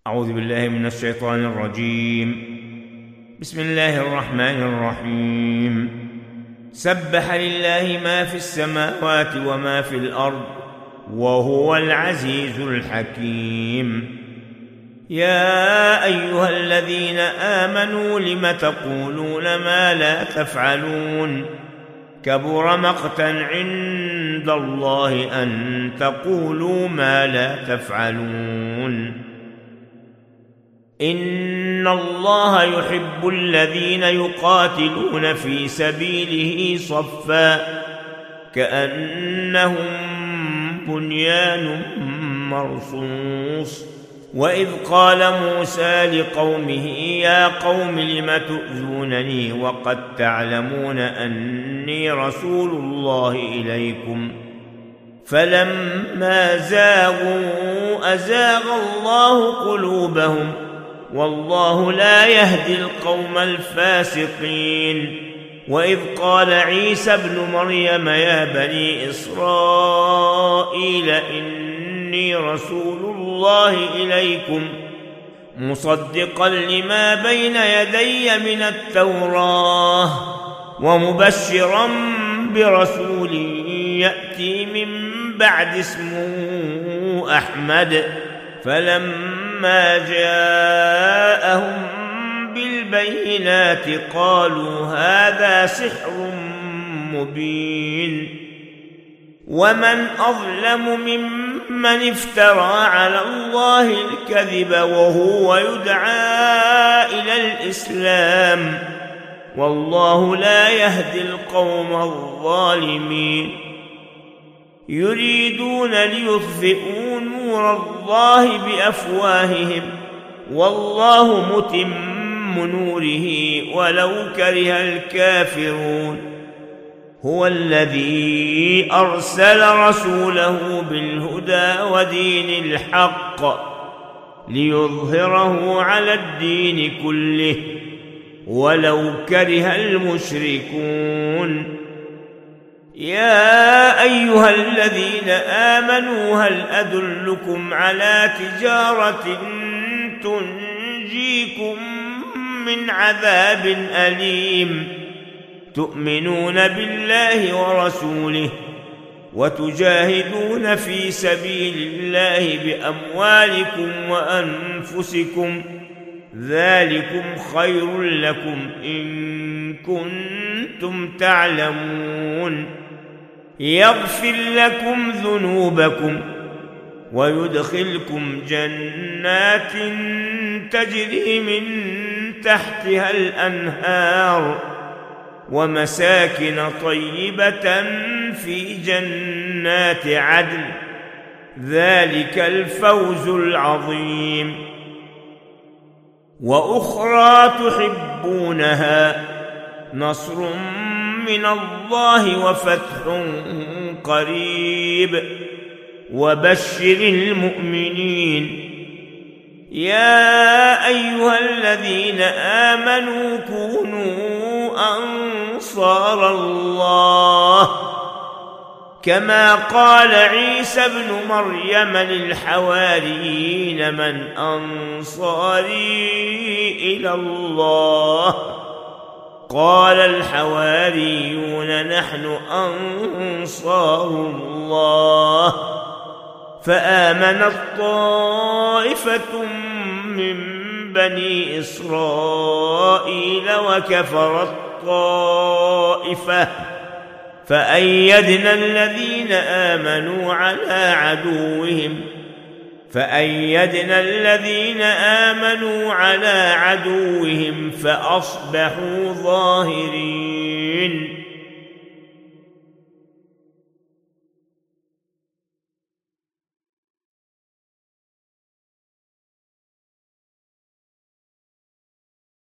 أعوذ بالله من الشيطان الرجيم. بسم الله الرحمن الرحيم. سبح لله ما في السماوات وما في الأرض وهو العزيز الحكيم. يا أيها الذين آمنوا لم تقولون ما لا تفعلون كبر مقتا عند الله أن تقولوا ما لا تفعلون. إن الله يحب الذين يقاتلون في سبيله صفا كأنهم بنيان مرصوص. وإذ قال موسى لقومه يا قوم لم تؤذونني وقد تعلمون أني رسول الله إليكم فلما زاغوا أزاغ الله قلوبهم والله لا يهدي القوم الفاسقين. وإذ قال عيسى ابن مريم يا بني إسرائيل إني رسول الله إليكم مصدقا لما بين يدي من التوراة ومبشرا برسول يأتي من بعد اسمه أحمد. فلما جاءهم بالبينات قالوا هذا سحر مبين. ومن أظلم ممن افترى على الله الكذب وهو يدعى إلى الإسلام والله لا يهدي القوم الظالمين. يريدون ليطفئوا نور الله بأفواههم والله متم نوره ولو كره الكافرون. هو الذي أرسل رسوله بالهدى ودين الحق ليظهره على الدين كله ولو كره المشركون. يا أيها الذين آمنوا هل أدلكم على تجارة تنجيكم من عذاب أليم تؤمنون بالله ورسوله وتجاهدون في سبيل الله بأموالكم وأنفسكم ذلكم خير لكم إن كنتم تعلمون. يغفر لكم ذنوبكم ويدخلكم جنات تجري من تحتها الأنهار ومساكن طيبة في جنات عدن ذلك الفوز العظيم. وأخرى تحبونها نصر من الله وفتح قريب وبشر المؤمنين. يا أيها الذين آمنوا كونوا أنصار الله كما قال عيسى ابن مريم للحواريين من أنصاري إلى الله قال الحواريون نحن أنصار الله. فآمنت طائفة من بني إسرائيل وكفرت طائفة فأيدنا الذين آمنوا على عدوهم فأصبحوا ظاهرين.